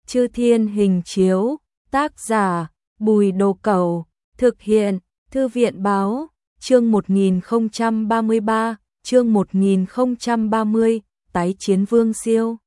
Chư Thiên Hình Chiếu, tác giả Bùi Đồ Cẩu, thực hiện Thư viện Báo, chương 1033, chương 1030, tái chiến Vương Siêu.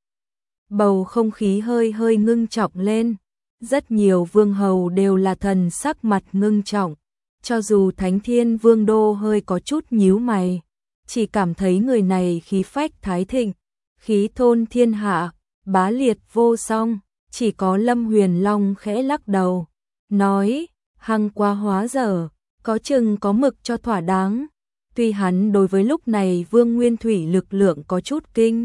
Bầu không khí hơi hơi ngưng trọng lên, rất nhiều vương hầu đều là thần sắc mặt ngưng trọng, cho dù Thánh Thiên Vương Đô hơi có chút nhíu mày, chỉ cảm thấy người này khí phách thái thịnh, khí thôn thiên hạ, bá liệt vô song, chỉ có Lâm Huyền Long khẽ lắc đầu, nói, hăng quá hóa dở, có chừng có mực cho thỏa đáng. Tuy hắn đối với lúc này Vương Nguyên Thủy lực lượng có chút kinh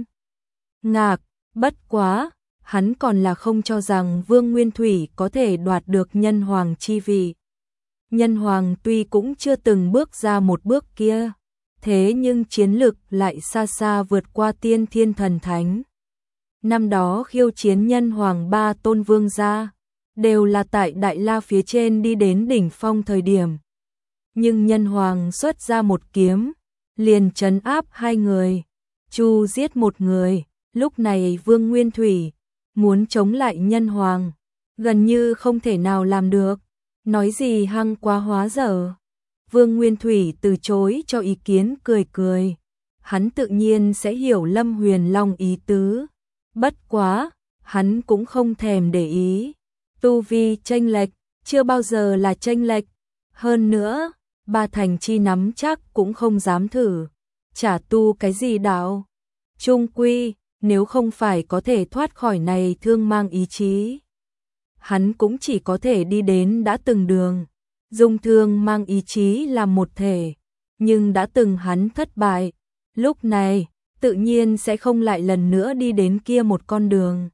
ngạc, bất quá, hắn còn là không cho rằng Vương Nguyên Thủy có thể đoạt được nhân hoàng chi vị. Nhân hoàng tuy cũng chưa từng bước ra một bước kia, thế nhưng chiến lực lại xa xa vượt qua tiên thiên thần thánh. Năm đó khiêu chiến nhân hoàng ba tôn vương gia, đều là tại Đại La phía trên đi đến đỉnh phong thời điểm. Nhưng nhân hoàng xuất ra một kiếm, liền trấn áp hai người, chu giết một người, lúc này Vương Nguyên Thủy muốn chống lại nhân hoàng, gần như không thể nào làm được, nói gì hăng quá hóa dở. Vương Nguyên Thủy từ chối cho ý kiến cười cười, hắn tự nhiên sẽ hiểu Lâm Huyền Long ý tứ, bất quá, hắn cũng không thèm để ý, tu vi chênh lệch, chưa bao giờ là chênh lệch, hơn nữa, ba thành chi nắm chắc cũng không dám thử, chả tu cái gì đạo. Chung quy, nếu không phải có thể thoát khỏi này thương mang ý chí, hắn cũng chỉ có thể đi đến đã từng đường, dùng thương mang ý chí làm một thể, nhưng đã từng hắn thất bại, lúc này, tự nhiên sẽ không lại lần nữa đi đến kia một con đường.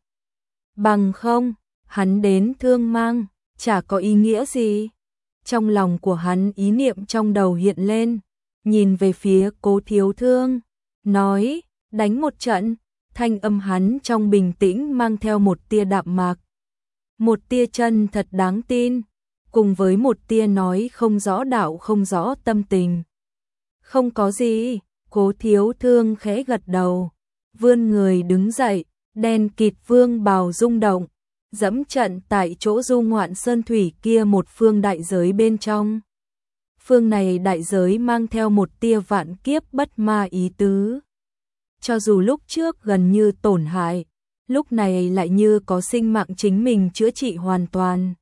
Bằng không, hắn đến thương mang, chả có ý nghĩa gì. Trong lòng của hắn ý niệm trong đầu hiện lên, nhìn về phía Cố Thiếu Thương, nói, đánh một trận, thanh âm hắn trong bình tĩnh mang theo một tia đạm mạc, một tia chân thật đáng tin, cùng với một tia nói không rõ đạo không rõ tâm tình. Không có gì, Cố Thiếu Thương khẽ gật đầu, vươn người đứng dậy, đen kịt vương bào rung động, dẫm trận tại chỗ du ngoạn sơn thủy kia một phương đại giới bên trong. Phương này đại giới mang theo một tia vạn kiếp bất ma ý tứ. Cho dù lúc trước gần như tổn hại, lúc này lại như có sinh mạng chính mình chữa trị hoàn toàn.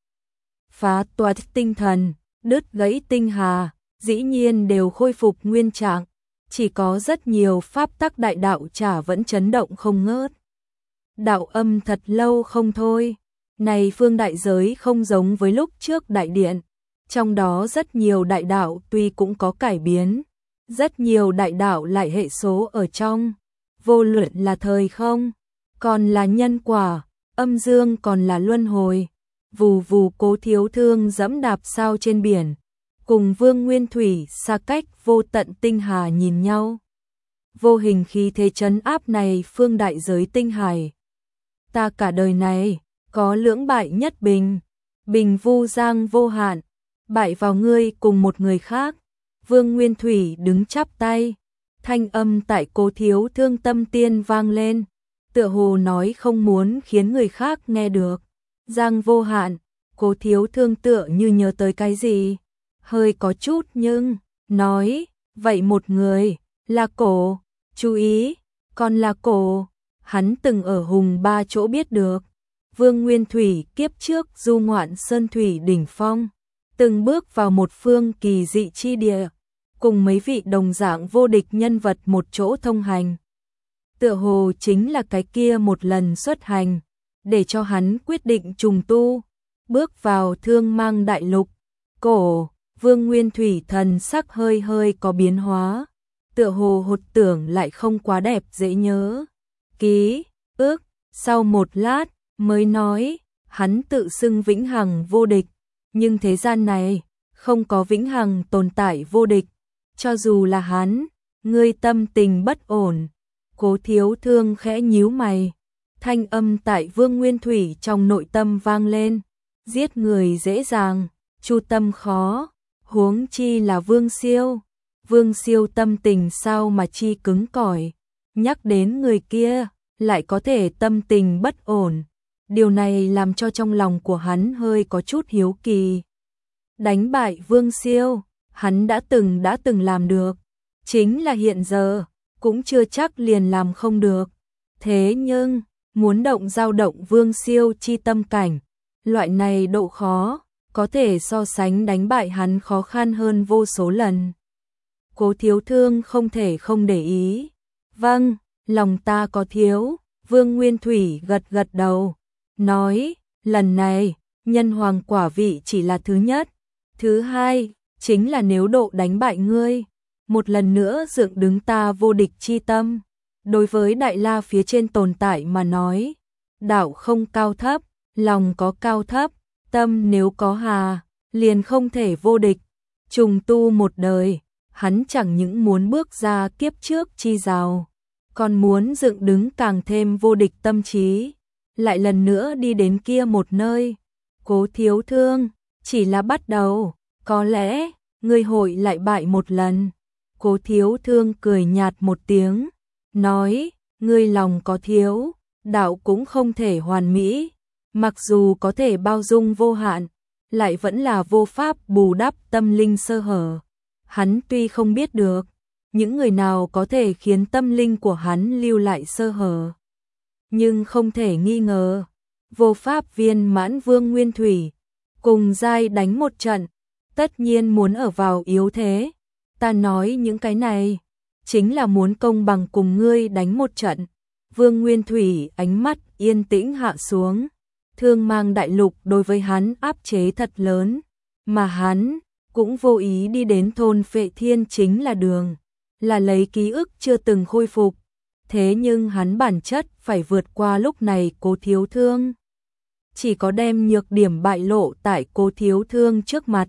Phá toái tinh thần, đứt gãy tinh hà, dĩ nhiên đều khôi phục nguyên trạng, chỉ có rất nhiều pháp tắc đại đạo chả vẫn chấn động không ngớt. Đạo âm thật lâu không thôi. Này phương đại giới không giống với lúc trước đại điện, trong đó rất nhiều đại đạo tuy cũng có cải biến, rất nhiều đại đạo lại hệ số ở trong, vô luận là thời không, còn là nhân quả, âm dương còn là luân hồi. Vù vù Cố Thiếu Thương dẫm đạp sao trên biển, cùng Vương Nguyên Thủy xa cách vô tận tinh hà nhìn nhau. Vô hình khí thế trấn áp này phương đại giới tinh hải. Ta cả đời này có lưỡng bại nhất bình, bình vu giang vô hạn, bại vào ngươi cùng một người khác. Vương Nguyên Thủy đứng chắp tay, thanh âm tại Cố Thiếu Thương tâm tiên vang lên, tựa hồ nói không muốn khiến người khác nghe được. Giang vô hạn, Cố Thiếu Thương tựa như nhớ tới cái gì, hơi có chút nhưng, nói, vậy một người, là Cổ, chú ý, còn là Cổ, hắn từng ở Hùng Ba chỗ biết được. Vương Nguyên Thủy kiếp trước du ngoạn sơn thủy đỉnh phong, từng bước vào một phương kỳ dị chi địa, cùng mấy vị đồng dạng vô địch nhân vật một chỗ thông hành. Tựa hồ chính là cái kia một lần xuất hành, để cho hắn quyết định trùng tu, bước vào thương mang đại lục. Cổ, Vương Nguyên Thủy thần sắc hơi hơi có biến hóa, tựa hồ hột tưởng lại không quá đẹp dễ nhớ. Ký ức, sau một lát, mới nói, hắn tự xưng vĩnh hằng vô địch, nhưng thế gian này, không có vĩnh hằng tồn tại vô địch, cho dù là hắn, ngươi tâm tình bất ổn. Cố Thiếu Thương khẽ nhíu mày, thanh âm tại Vương Nguyên Thủy trong nội tâm vang lên, giết người dễ dàng, chu tâm khó, huống chi là Vương Siêu. Vương Siêu tâm tình sao mà chi cứng cỏi, nhắc đến người kia, lại có thể tâm tình bất ổn. Điều này làm cho trong lòng của hắn hơi có chút hiếu kỳ. Đánh bại Vương Siêu, hắn đã từng làm được, chính là hiện giờ, cũng chưa chắc liền làm không được. Thế nhưng, muốn dao động Vương Siêu chi tâm cảnh, loại này độ khó, có thể so sánh đánh bại hắn khó khăn hơn vô số lần. Cố Thiếu Thương không thể không để ý. Vâng, lòng ta có thiếu. Vương Nguyên Thủy gật đầu, nói, lần này, nhân hoàng quả vị chỉ là thứ nhất. Thứ hai, chính là nếu độ đánh bại ngươi, một lần nữa dựng đứng ta vô địch chi tâm. Đối với Đại La phía trên tồn tại mà nói, đạo không cao thấp, lòng có cao thấp, tâm nếu có hà, liền không thể vô địch. Trùng tu một đời, hắn chẳng những muốn bước ra kiếp trước chi rào, còn muốn dựng đứng càng thêm vô địch tâm trí, lại lần nữa đi đến kia một nơi. Cố Thiếu Thương, chỉ là bắt đầu, có lẽ, ngươi hội lại bại một lần. Cố Thiếu Thương cười nhạt một tiếng, nói, ngươi lòng có thiếu, đạo cũng không thể hoàn mỹ, mặc dù có thể bao dung vô hạn, lại vẫn là vô pháp bù đắp tâm linh sơ hở. Hắn tuy không biết được, những người nào có thể khiến tâm linh của hắn lưu lại sơ hở, nhưng không thể nghi ngờ, vô pháp viên mãn Vương Nguyên Thủy, cùng giai đánh một trận, tất nhiên muốn ở vào yếu thế. Ta nói những cái này, chính là muốn công bằng cùng ngươi đánh một trận. Vương Nguyên Thủy ánh mắt yên tĩnh hạ xuống, Thương Mang đại lục đối với hắn áp chế thật lớn, mà hắn cũng vô ý đi đến thôn Phệ Thiên chính là đường, là lấy ký ức chưa từng khôi phục. Thế nhưng hắn bản chất phải vượt qua lúc này Cố Thiếu Thương. Chỉ có đem nhược điểm bại lộ tại Cố Thiếu Thương trước mặt,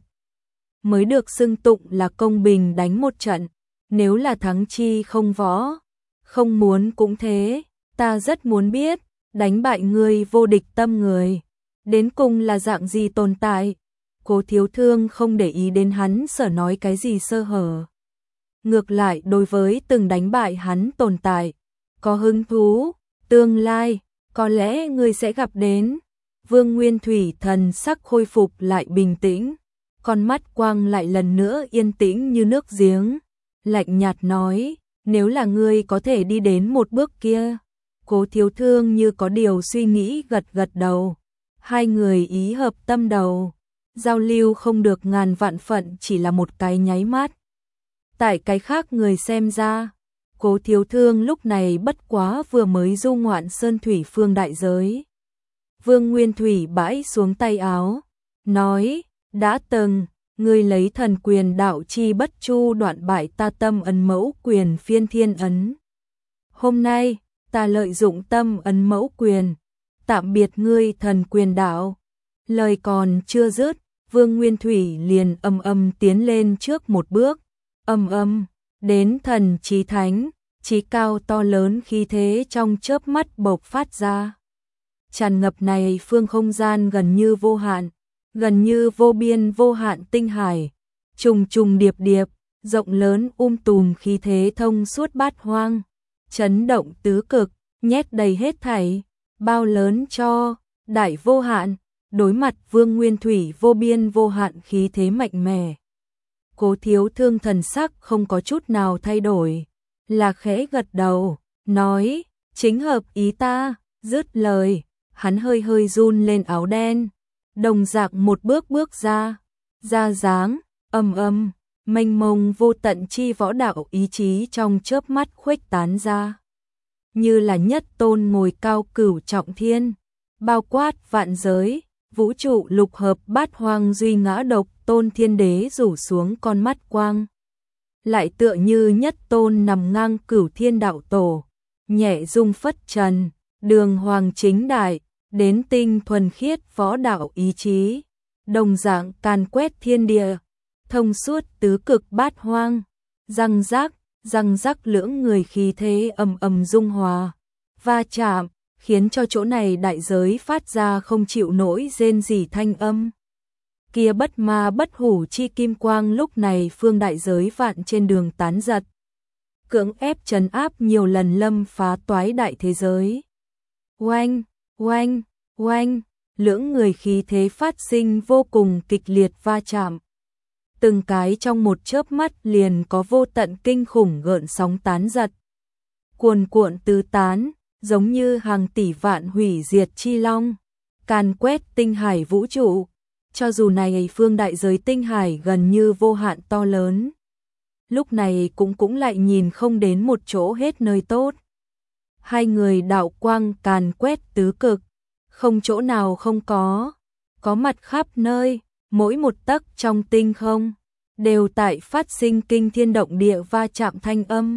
mới được xưng tụng là công bình đánh một trận. Nếu là thắng chi không võ, không muốn cũng thế. Ta rất muốn biết, đánh bại ngươi vô địch tâm người, đến cùng là dạng gì tồn tại. Cố Thiếu Thương không để ý đến hắn sở nói cái gì sơ hở. Ngược lại đối với từng đánh bại hắn tồn tại, có hứng thú, tương lai, có lẽ ngươi sẽ gặp đến. Vương Nguyên Thủy thần sắc khôi phục lại bình tĩnh, con mắt quang lại lần nữa yên tĩnh như nước giếng, lạnh nhạt nói, nếu là ngươi có thể đi đến một bước kia. Cố Thiếu Thương như có điều suy nghĩ gật đầu, hai người ý hợp tâm đầu, giao lưu không được ngàn vạn phận chỉ là một cái nháy mắt. Tại cái khác người xem ra, Cố Thiếu Thương lúc này bất quá vừa mới du ngoạn sơn thủy phương đại giới. Vương Nguyên Thủy bãi xuống tay áo, nói, đã từng, ngươi lấy thần quyền đạo chi bất chu đoạn bại ta tâm ấn mẫu quyền phiên thiên ấn. Hôm nay, ta lợi dụng tâm ấn mẫu quyền, tạm biệt ngươi thần quyền đạo. Lời còn chưa dứt, Vương Nguyên Thủy liền tiến lên trước một bước, đến thần chí thánh, chí cao to lớn khí thế trong chớp mắt bộc phát ra. Tràn ngập này phương không gian gần như vô hạn, gần như vô biên vô hạn tinh hải, trùng trùng điệp điệp, rộng lớn tùm khí thế thông suốt bát hoang, chấn động tứ cực, nhét đầy hết thảy, bao lớn cho, đại vô hạn, đối mặt Vương Nguyên Thủy vô biên vô hạn khí thế mạnh mẽ. Cố Thiếu Thương thần sắc không có chút nào thay đổi, là khẽ gật đầu, nói, chính hợp ý ta. Dứt lời, hắn hơi run lên áo đen, đồng dạng một bước ra dáng, mênh mông vô tận chi võ đạo ý chí trong chớp mắt khuếch tán ra. Như là nhất tôn ngồi cao cửu trọng thiên, bao quát vạn giới, vũ trụ lục hợp bát hoang duy ngã độc tôn thiên đế rủ xuống con mắt quang. Lại tựa như nhất tôn nằm ngang cửu thiên đạo tổ, nhẹ dung phất trần, đường hoàng chính đại, đến tinh thuần khiết võ đạo ý chí, đồng dạng càn quét thiên địa, thông suốt tứ cực bát hoang, răng rắc lưỡng người khí thế dung hòa, va chạm, khiến cho chỗ này đại giới phát ra không chịu nổi rên rỉ thanh âm. Kia bất ma bất hủ chi kim quang lúc này phương đại giới vạn trên đường tán giật, cưỡng ép trấn áp nhiều lần lâm phá toái đại thế giới. Oanh, oanh, Oanh, lưỡng người khí thế phát sinh vô cùng kịch liệt va chạm. Từng cái trong một chớp mắt liền có vô tận kinh khủng gợn sóng tán giật. Cuồn cuộn tứ tán, giống như hàng tỷ vạn hủy diệt chi long, càn quét tinh hải vũ trụ. Cho dù này phương đại giới tinh hải gần như vô hạn to lớn, lúc này cũng lại nhìn không đến một chỗ hết nơi tốt. Hai người đạo quang càn quét tứ cực, không chỗ nào không có mặt khắp nơi, mỗi một tấc trong tinh không đều tại phát sinh kinh thiên động địa va chạm thanh âm.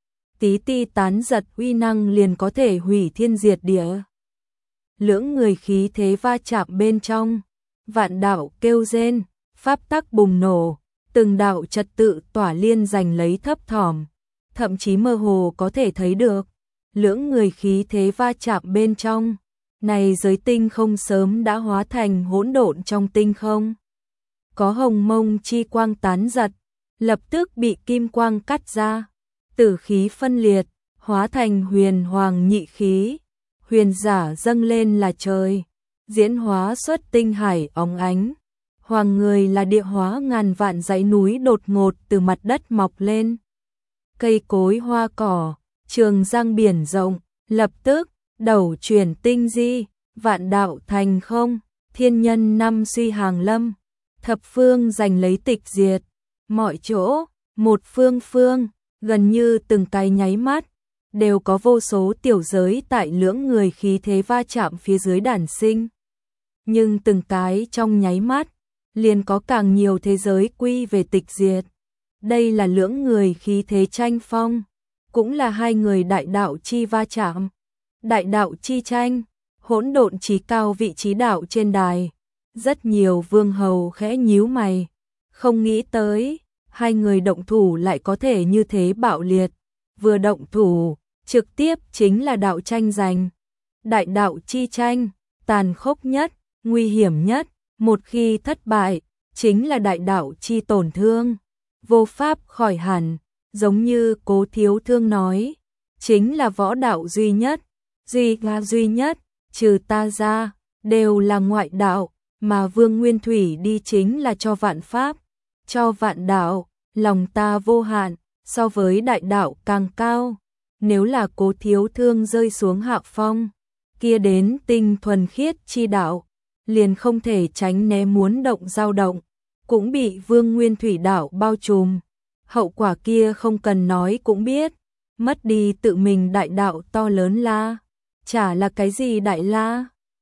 Tí ti tán giật uy năng liền có thể hủy thiên diệt địa. Lưỡng người khí thế va chạm bên trong, vạn đạo kêu rên, pháp tắc bùng nổ, từng đạo trật tự tỏa liên giành lấy thấp thỏm, thậm chí mơ hồ có thể thấy được. Lưỡng người khí thế va chạm bên trong, này giới tinh không sớm đã hóa thành hỗn độn trong tinh không. Có hồng mông chi quang tán giật, lập tức bị kim quang cắt ra, tử khí phân liệt, hóa thành huyền hoàng nhị khí, huyền giả dâng lên là trời, diễn hóa xuất tinh hải óng ánh. Hoàng người là địa hóa ngàn vạn dãy núi đột ngột từ mặt đất mọc lên. Cây cối hoa cỏ, trường giang biển rộng, lập tức, đầu chuyển tinh di, vạn đạo thành không, thiên nhân năm suy hàng lâm, thập phương giành lấy tịch diệt, mọi chỗ, một phương, gần như từng cái nháy mắt, đều có vô số tiểu giới tại lưỡng người khí thế va chạm phía dưới đản sinh. Nhưng từng cái trong nháy mắt, liền có càng nhiều thế giới quy về tịch diệt. Đây là lưỡng người khí thế tranh phong, cũng là hai người đại đạo chi va chạm. Đại đạo chi tranh, hỗn độn chí cao vị trí đạo trên đài. Rất nhiều vương hầu khẽ nhíu mày, không nghĩ tới, hai người động thủ lại có thể như thế bạo liệt. Vừa động thủ, trực tiếp chính là đạo tranh giành. Đại đạo chi tranh, tàn khốc nhất, nguy hiểm nhất, một khi thất bại, chính là đại đạo chi tổn thương. Vô pháp khỏi hẳn, giống như Cố Thiếu Thương nói, chính là võ đạo duy nhất, duy nhất, trừ ta ra, đều là ngoại đạo, mà Vương Nguyên Thủy đi chính là cho vạn pháp, cho vạn đạo, lòng ta vô hạn, so với đại đạo càng cao. Nếu là Cố Thiếu Thương rơi xuống hạ phong, kia đến tinh thuần khiết chi đạo, liền không thể tránh né muốn động dao động, cũng bị Vương Nguyên Thủy đạo bao trùm. Hậu quả kia không cần nói cũng biết, mất đi tự mình đại đạo to lớn la, chả là cái gì đại la.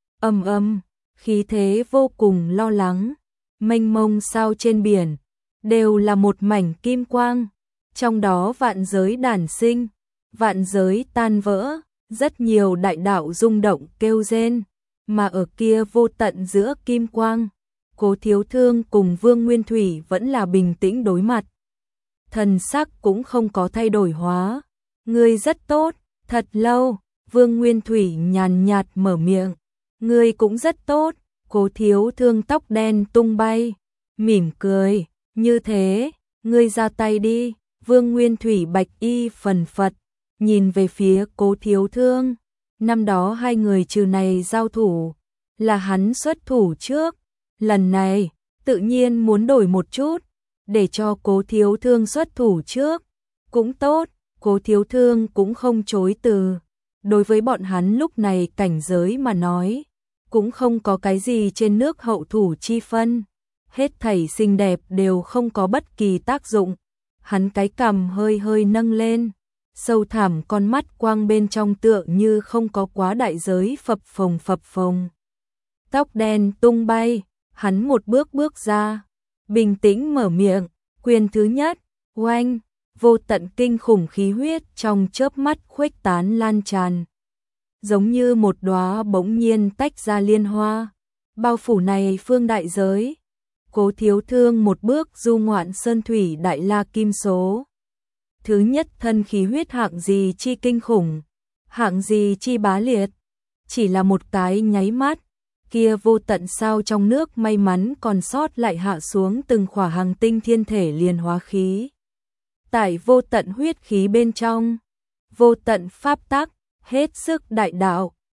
Khí thế vô cùng lo lắng, mênh mông sao trên biển, đều là một mảnh kim quang, trong đó vạn giới đản sinh, vạn giới tan vỡ, rất nhiều đại đạo rung động kêu rên, mà ở kia vô tận giữa kim quang, Cố Thiếu Thương cùng Vương Nguyên Thủy vẫn là bình tĩnh đối mặt. Thần sắc cũng không có thay đổi hóa. Ngươi rất tốt, thật lâu, Vương Nguyên Thủy nhàn nhạt mở miệng. Ngươi cũng rất tốt, Cố Thiếu Thương tóc đen tung bay, mỉm cười, như thế, ngươi ra tay đi. Vương Nguyên Thủy bạch y phần phật, nhìn về phía Cố Thiếu Thương. Năm đó hai người trừ này giao thủ, là hắn xuất thủ trước. Lần này, tự nhiên muốn đổi một chút, để cho Cố Thiếu Thương xuất thủ trước. Cũng tốt, Cố Thiếu Thương cũng không chối từ. Đối với bọn hắn lúc này cảnh giới mà nói, cũng không có cái gì trên nước hậu thủ chi phân. Hết thảy xinh đẹp đều không có bất kỳ tác dụng. Hắn cái cằm hơi nâng lên, sâu thẳm con mắt quang bên trong tựa như không có quá đại giới phập phồng. Tóc đen tung bay, hắn một bước ra, bình tĩnh mở miệng, quyền thứ nhất, oanh, vô tận kinh khủng khí huyết trong chớp mắt khuếch tán lan tràn. Giống như một đóa bỗng nhiên tách ra liên hoa, bao phủ này phương đại giới. Cố Thiếu Thương một bước du ngoạn sơn thủy đại la kim số. Thứ nhất thân khí huyết hạng gì chi kinh khủng, hạng gì chi bá liệt. Chỉ là một cái nháy mắt, kia vô tận sao trong nước may mắn còn sót lại hạ xuống từng khỏa hàng tinh thiên thể liền hóa khí. Tại vô tận huyết khí bên trong, vô tận pháp tắc, hết sức đại đạo,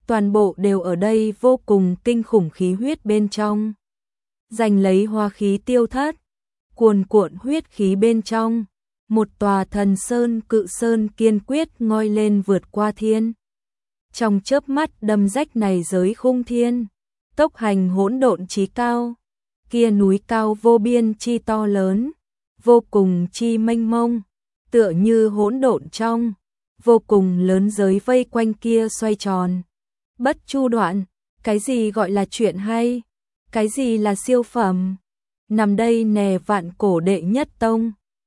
toàn bộ đều ở đây vô cùng kinh khủng khí huyết bên trong. Giành lấy hoa khí tiêu thất, cuồn cuộn huyết khí bên trong, một tòa thần sơn cự sơn kiên quyết ngoi lên vượt qua thiên. Trong chớp mắt đâm rách này giới khung thiên, tốc hành hỗn độn chí cao, kia núi cao vô biên chi to lớn, vô cùng chi mênh mông, tựa như hỗn độn trong, vô cùng lớn giới vây quanh kia xoay tròn. Bất chu đoạn, cái gì gọi là chuyện hay, cái gì là siêu phẩm, nằm đây nè vạn cổ đệ nhất tông.